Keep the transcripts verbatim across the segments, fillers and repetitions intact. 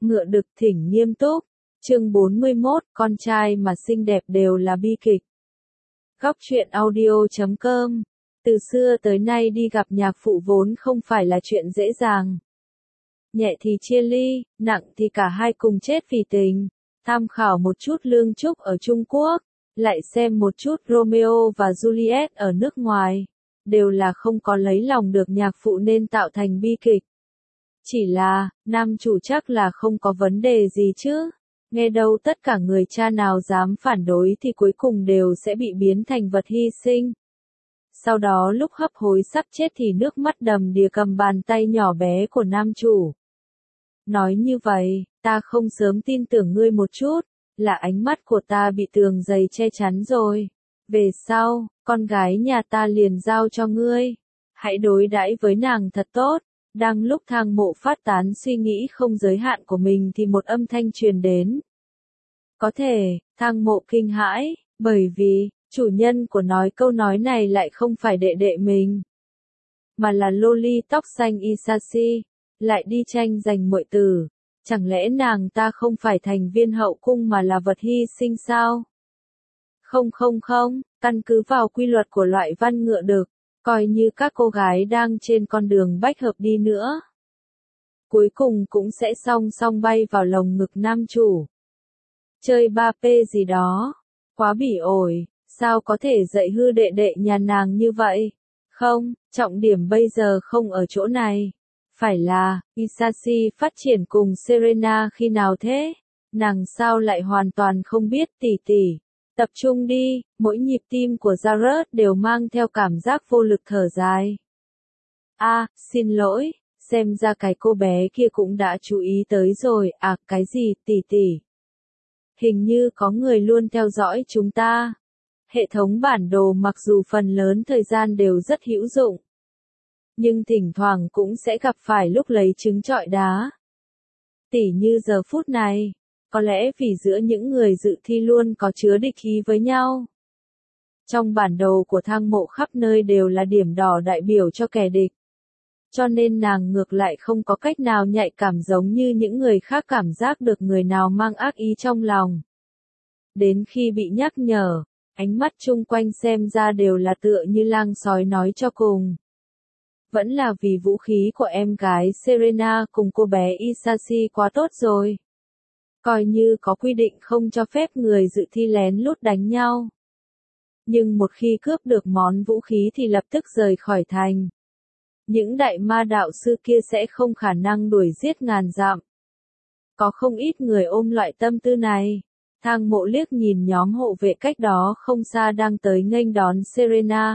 Ngựa đực thỉnh nghiêm túc. Chương bốn mươi mốt, con trai mà xinh đẹp đều là bi kịch. Góc truyện audio chấm com. Từ xưa tới nay đi gặp nhạc phụ vốn không phải là chuyện dễ dàng. Nhẹ thì chia ly, nặng thì cả hai cùng chết vì tình. Tham khảo một chút Lương Trúc ở Trung Quốc, lại xem một chút Romeo và Juliet ở nước ngoài. Đều là không có lấy lòng được nhạc phụ nên tạo thành bi kịch. Chỉ là, nam chủ chắc là không có vấn đề gì chứ. Nghe đâu tất cả người cha nào dám phản đối thì cuối cùng đều sẽ bị biến thành vật hy sinh. Sau đó lúc hấp hối sắp chết thì nước mắt đầm đìa cầm bàn tay nhỏ bé của nam chủ. Nói như vậy, ta không sớm tin tưởng ngươi một chút, là ánh mắt của ta bị tường dày che chắn rồi. Về sau, con gái nhà ta liền giao cho ngươi. Hãy đối đãi với nàng thật tốt. Đang lúc Thang Mộ phát tán suy nghĩ không giới hạn của mình thì một âm thanh truyền đến. Có thể, Thang Mộ kinh hãi, bởi vì, chủ nhân của nói câu nói này lại không phải đệ đệ mình. Mà là Loli tóc xanh Isashi, lại đi tranh giành muội tử. Chẳng lẽ nàng ta không phải thành viên hậu cung mà là vật hy sinh sao? Không không không, căn cứ vào quy luật của loại văn ngựa đực. Coi như các cô gái đang trên con đường bách hợp đi nữa. Cuối cùng cũng sẽ song song bay vào lồng ngực nam chủ. Chơi ba P gì đó. Quá bỉ ổi, sao có thể dạy hư đệ đệ nhà nàng như vậy? Không, trọng điểm bây giờ không ở chỗ này. Phải là, Isashi phát triển cùng Serena khi nào thế? Nàng sao lại hoàn toàn không biết tỉ tỉ. Tập trung đi, mỗi nhịp tim của Jared đều mang theo cảm giác vô lực thở dài. A, à, xin lỗi, xem ra cái cô bé kia cũng đã chú ý tới rồi, à, cái gì, tỷ tỷ. Hình như có người luôn theo dõi chúng ta. Hệ thống bản đồ mặc dù phần lớn thời gian đều rất hữu dụng. Nhưng thỉnh thoảng cũng sẽ gặp phải lúc lấy trứng trọi đá. Tỉ như giờ phút này. Có lẽ vì giữa những người dự thi luôn có chứa địch ý với nhau. Trong bản đồ của Thang Mộ khắp nơi đều là điểm đỏ đại biểu cho kẻ địch. Cho nên nàng ngược lại không có cách nào nhạy cảm giống như những người khác cảm giác được người nào mang ác ý trong lòng. Đến khi bị nhắc nhở, ánh mắt chung quanh xem ra đều là tựa như lang sói nói cho cùng. Vẫn là vì vũ khí của em gái Serena cùng cô bé Isashi quá tốt rồi. Coi như có quy định không cho phép người dự thi lén lút đánh nhau. Nhưng một khi cướp được món vũ khí thì lập tức rời khỏi thành. Những đại ma đạo sư kia sẽ không khả năng đuổi giết ngàn dặm. Có không ít người ôm loại tâm tư này. Thang Mộ liếc nhìn nhóm hộ vệ cách đó không xa đang tới nghênh đón Serena.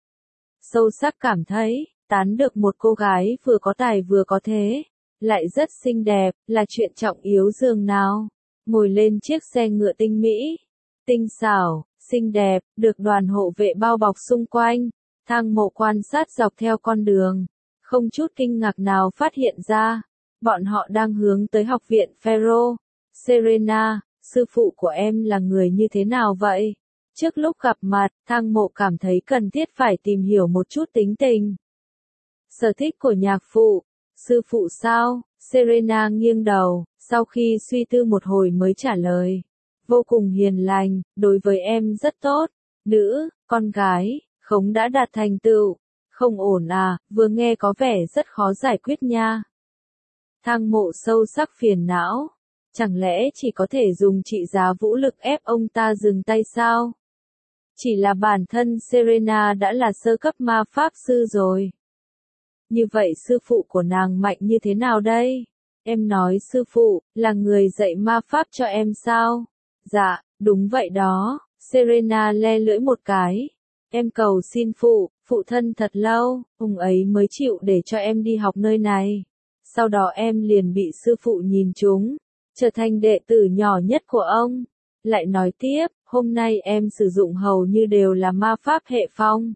Sâu sắc cảm thấy, tán được một cô gái vừa có tài vừa có thế. Lại rất xinh đẹp, là chuyện trọng yếu dường nào. Ngồi lên chiếc xe ngựa tinh mỹ, tinh xảo, xinh đẹp, được đoàn hộ vệ bao bọc xung quanh. Thang Mộ quan sát dọc theo con đường, không chút kinh ngạc nào phát hiện ra. Bọn họ đang hướng tới học viện Pharaoh. Serena, sư phụ của em là người như thế nào vậy? Trước lúc gặp mặt, Thang Mộ cảm thấy cần thiết phải tìm hiểu một chút tính tình. Sở thích của nhạc phụ. Sư phụ sao? Serena nghiêng đầu, sau khi suy tư một hồi mới trả lời. Vô cùng hiền lành, đối với em rất tốt. Nữ, con gái, không đã đạt thành tựu. Không ổn à, vừa nghe có vẻ rất khó giải quyết nha. Thang Mộ sâu sắc phiền não. Chẳng lẽ chỉ có thể dùng trị giá vũ lực ép ông ta dừng tay sao? Chỉ là bản thân Serena đã là sơ cấp ma pháp sư rồi. Như vậy sư phụ của nàng mạnh như thế nào đây? Em nói sư phụ, là người dạy ma pháp cho em sao? Dạ, đúng vậy đó. Serena le lưỡi một cái. Em cầu xin phụ, phụ thân thật lâu, ông ấy mới chịu để cho em đi học nơi này. Sau đó em liền bị sư phụ nhìn trúng, trở thành đệ tử nhỏ nhất của ông. Lại nói tiếp, hôm nay em sử dụng hầu như đều là ma pháp hệ phong.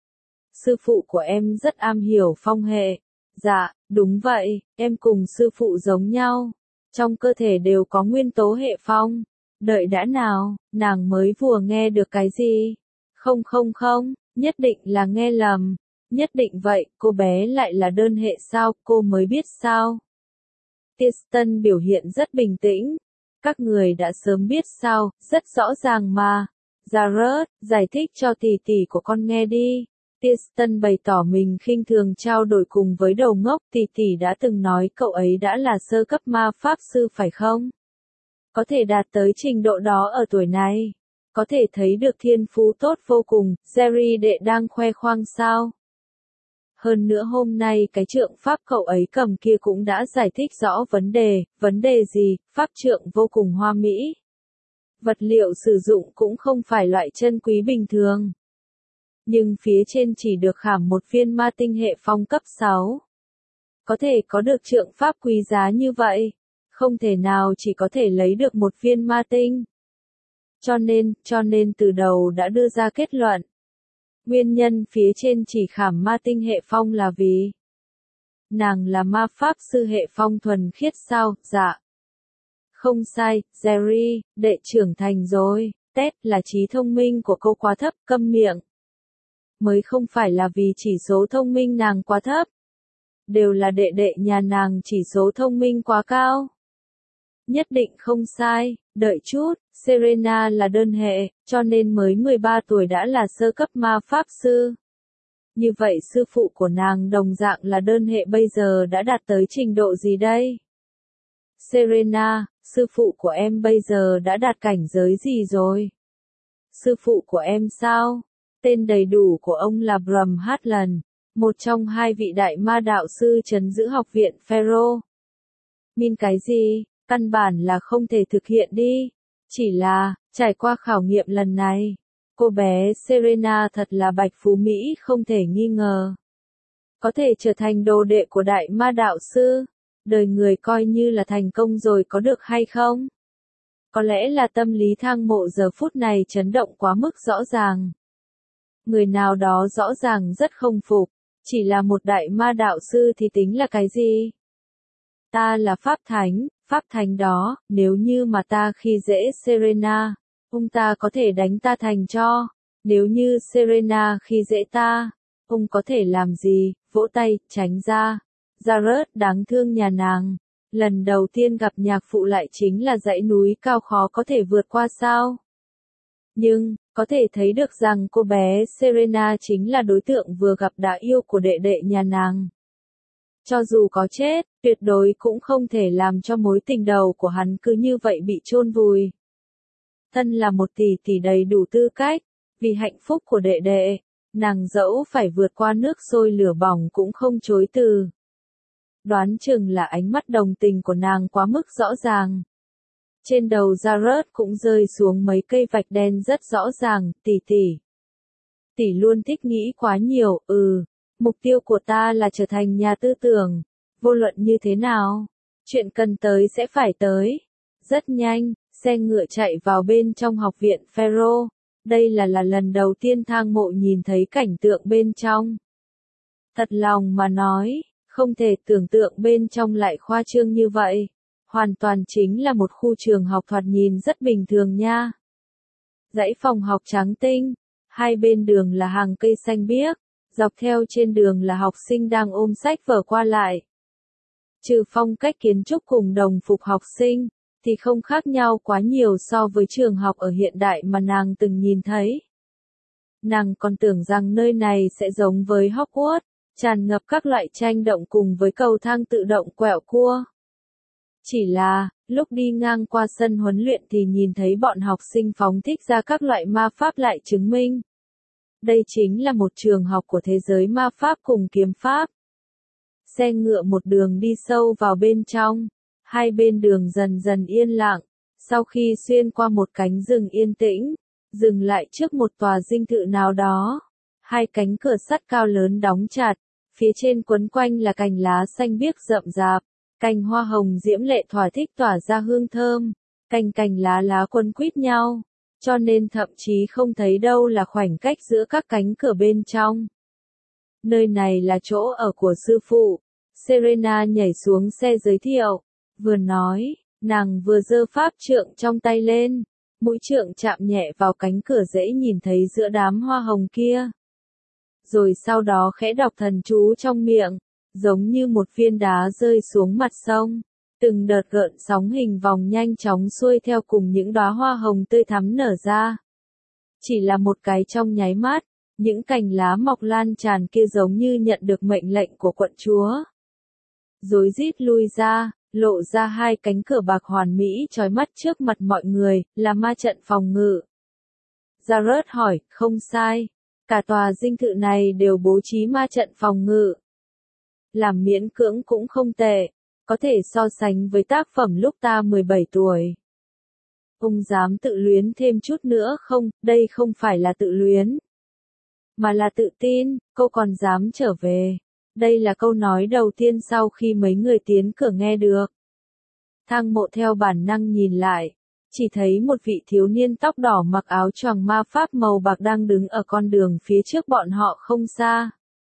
Sư phụ của em rất am hiểu phong hệ. Dạ, đúng vậy, em cùng sư phụ giống nhau. Trong cơ thể đều có nguyên tố hệ phong. Đợi đã nào, nàng mới vừa nghe được cái gì? Không không không, nhất định là nghe lầm. Nhất định vậy, cô bé lại là đơn hệ sao, cô mới biết sao? Kirsten biểu hiện rất bình tĩnh. Các người đã sớm biết sao, rất rõ ràng mà. Jared, giải thích cho tỷ tỷ của con nghe đi. Kirsten bày tỏ mình khinh thường trao đổi cùng với đầu ngốc. Tỷ tỷ đã từng nói cậu ấy đã là sơ cấp ma pháp sư phải không? Có thể đạt tới trình độ đó ở tuổi này. Có thể thấy được thiên phú tốt vô cùng. Jerry đệ đang khoe khoang sao? Hơn nữa hôm nay cái trượng pháp cậu ấy cầm kia cũng đã giải thích rõ vấn đề. Vấn đề gì? Pháp trượng vô cùng hoa mỹ. Vật liệu sử dụng cũng không phải loại chân quý bình thường. Nhưng phía trên chỉ được khảm một viên ma tinh hệ phong cấp sáu. Có thể có được trượng pháp quý giá như vậy. Không thể nào chỉ có thể lấy được một viên ma tinh. Cho nên, cho nên từ đầu đã đưa ra kết luận. Nguyên nhân phía trên chỉ khảm ma tinh hệ phong là vì nàng là ma pháp sư hệ phong thuần khiết sao? Dạ. Không sai, Jerry, đệ trưởng thành rồi. Tết là trí thông minh của cô quá thấp, câm miệng. Mới không phải là vì chỉ số thông minh nàng quá thấp. Đều là đệ đệ nhà nàng chỉ số thông minh quá cao. Nhất định không sai, đợi chút, Serena là đơn hệ, cho nên mới mười ba tuổi đã là sơ cấp ma pháp sư. Như vậy sư phụ của nàng đồng dạng là đơn hệ bây giờ đã đạt tới trình độ gì đây? Serena, sư phụ của em bây giờ đã đạt cảnh giới gì rồi? Sư phụ của em sao? Tên đầy đủ của ông là Bram Hartland, một trong hai vị đại ma đạo sư trấn giữ học viện Pharaoh. Min cái gì? Căn bản là không thể thực hiện đi. Chỉ là, trải qua khảo nghiệm lần này, cô bé Serena thật là bạch phú Mỹ không thể nghi ngờ. Có thể trở thành đồ đệ của đại ma đạo sư, đời người coi như là thành công rồi có được hay không? Có lẽ là tâm lý thang mộ giờ phút này chấn động quá mức rõ ràng. Người nào đó rõ ràng rất không phục, chỉ là một đại ma đạo sư thì tính là cái gì? Ta là Pháp Thánh, Pháp Thánh đó, nếu như mà ta khi dễ Serena, ông ta có thể đánh ta thành tro. Nếu như Serena khi dễ ta, ông có thể làm gì? Vỗ tay, tránh ra. Jared đáng thương nhà nàng. Lần đầu tiên gặp nhạc phụ lại chính là dãy núi cao khó có thể vượt qua sao? Nhưng, có thể thấy được rằng cô bé Serena chính là đối tượng vừa gặp đã yêu của đệ đệ nhà nàng. Cho dù có chết, tuyệt đối cũng không thể làm cho mối tình đầu của hắn cứ như vậy bị chôn vùi. Thân là một tỷ tỷ đầy đủ tư cách, vì hạnh phúc của đệ đệ, nàng dẫu phải vượt qua nước sôi lửa bỏng cũng không chối từ. Đoán chừng là ánh mắt đồng tình của nàng quá mức rõ ràng. Trên đầu Jared cũng rơi xuống mấy cây vạch đen rất rõ ràng, tỷ tỷ. Tỷ luôn thích nghĩ quá nhiều, ừ. Mục tiêu của ta là trở thành nhà tư tưởng. Vô luận như thế nào, chuyện cần tới sẽ phải tới. Rất nhanh, xe ngựa chạy vào bên trong học viện Pharaoh. Đây là là lần đầu tiên thang mộ nhìn thấy cảnh tượng bên trong. Thật lòng mà nói, không thể tưởng tượng bên trong lại khoa trương như vậy. Hoàn toàn chính là một khu trường học thoạt nhìn rất bình thường nha. Dãy phòng học trắng tinh, hai bên đường là hàng cây xanh biếc, dọc theo trên đường là học sinh đang ôm sách vở qua lại. Trừ phong cách kiến trúc cùng đồng phục học sinh, thì không khác nhau quá nhiều so với trường học ở hiện đại mà nàng từng nhìn thấy. Nàng còn tưởng rằng nơi này sẽ giống với Hogwarts, tràn ngập các loại tranh động cùng với cầu thang tự động quẹo cua. Chỉ là, lúc đi ngang qua sân huấn luyện thì nhìn thấy bọn học sinh phóng thích ra các loại ma pháp lại chứng minh. Đây chính là một trường học của thế giới ma pháp cùng kiếm pháp. Xe ngựa một đường đi sâu vào bên trong, hai bên đường dần dần yên lặng, sau khi xuyên qua một cánh rừng yên tĩnh, dừng lại trước một tòa dinh thự nào đó. Hai cánh cửa sắt cao lớn đóng chặt, phía trên quấn quanh là cành lá xanh biếc rậm rạp. Cành hoa hồng diễm lệ thỏa thích tỏa ra hương thơm, cành cành lá lá quấn quýt nhau, cho nên thậm chí không thấy đâu là khoảnh cách giữa các cánh cửa bên trong. Nơi này là chỗ ở của sư phụ. Serena nhảy xuống xe giới thiệu, vừa nói, nàng vừa giơ pháp trượng trong tay lên, mũi trượng chạm nhẹ vào cánh cửa dễ nhìn thấy giữa đám hoa hồng kia. Rồi sau đó khẽ đọc thần chú trong miệng. Giống như một viên đá rơi xuống mặt sông, Từng đợt gợn sóng hình vòng nhanh chóng xuôi theo cùng những đóa hoa hồng tươi thắm nở ra. Chỉ là một cái trong nháy mắt, những cành lá mọc lan tràn kia giống như nhận được mệnh lệnh của quận chúa. Rối rít lui ra, lộ ra hai cánh cửa bạc hoàn mỹ chói mắt trước mặt mọi người, là ma trận phòng ngự. Jared hỏi, không sai. Cả tòa dinh thự này đều bố trí ma trận phòng ngự. Làm miễn cưỡng cũng không tệ, có thể so sánh với tác phẩm lúc ta mười bảy tuổi. Ông dám tự luyến thêm chút nữa không, đây không phải là tự luyến, mà là tự tin, cô còn dám trở về. Đây là câu nói đầu tiên sau khi mấy người tiến cửa nghe được. Thang Mộ theo bản năng nhìn lại, chỉ thấy một vị thiếu niên tóc đỏ mặc áo choàng ma pháp màu bạc đang đứng ở con đường phía trước bọn họ không xa.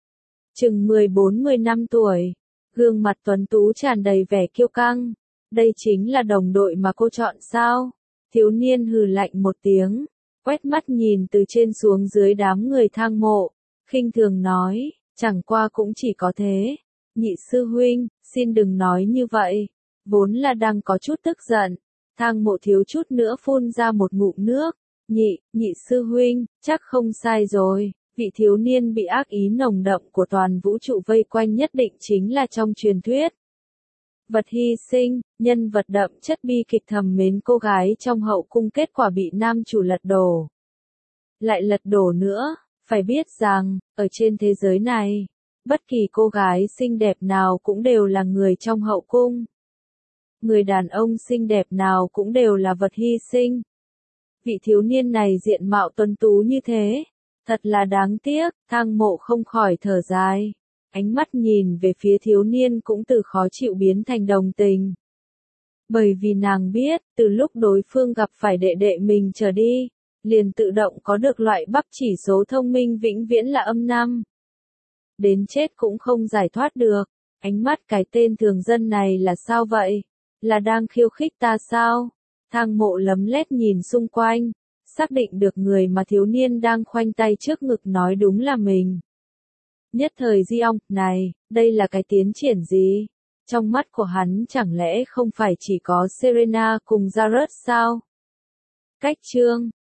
Chừng mười bốn mười lăm tuổi, gương mặt tuấn tú tràn đầy vẻ kiêu căng. Đây chính là đồng đội mà cô chọn sao? Thiếu niên hừ lạnh một tiếng, quét mắt nhìn từ trên xuống dưới đám người Thang Mộ, khinh thường nói, chẳng qua cũng chỉ có thế. Nhị sư huynh, xin đừng nói như vậy. Vốn là đang có chút tức giận, Thang Mộ thiếu chút nữa phun ra một ngụm nước. Nhị, nhị sư huynh, chắc không sai rồi. Vị thiếu niên bị ác ý nồng đậm của toàn vũ trụ vây quanh nhất định chính là trong truyền thuyết. Vật hy sinh, nhân vật đậm chất bi kịch thầm mến cô gái trong hậu cung kết quả bị nam chủ lật đổ. Lại lật đổ nữa, phải biết rằng, ở trên thế giới này, bất kỳ cô gái xinh đẹp nào cũng đều là người trong hậu cung. Người đàn ông xinh đẹp nào cũng đều là vật hy sinh. Vị thiếu niên này diện mạo tuấn tú như thế, thật là đáng tiếc. Thang Mộ không khỏi thở dài. Ánh mắt nhìn về phía thiếu niên cũng từ khó chịu biến thành đồng tình. Bởi vì nàng biết, từ lúc đối phương gặp phải đệ đệ mình trở đi, liền tự động có được loại bắp chỉ số thông minh vĩnh viễn là âm năm. Đến chết cũng không giải thoát được. Ánh mắt cái tên thường dân này là sao vậy? Là đang khiêu khích ta sao? Thang Mộ lấm lét nhìn xung quanh, xác định được người mà thiếu niên đang khoanh tay trước ngực nói đúng là mình. Nhất thời di ong, này, đây là cái tiến triển gì? Trong mắt của hắn chẳng lẽ không phải chỉ có Serena cùng Jared sao? Cách chương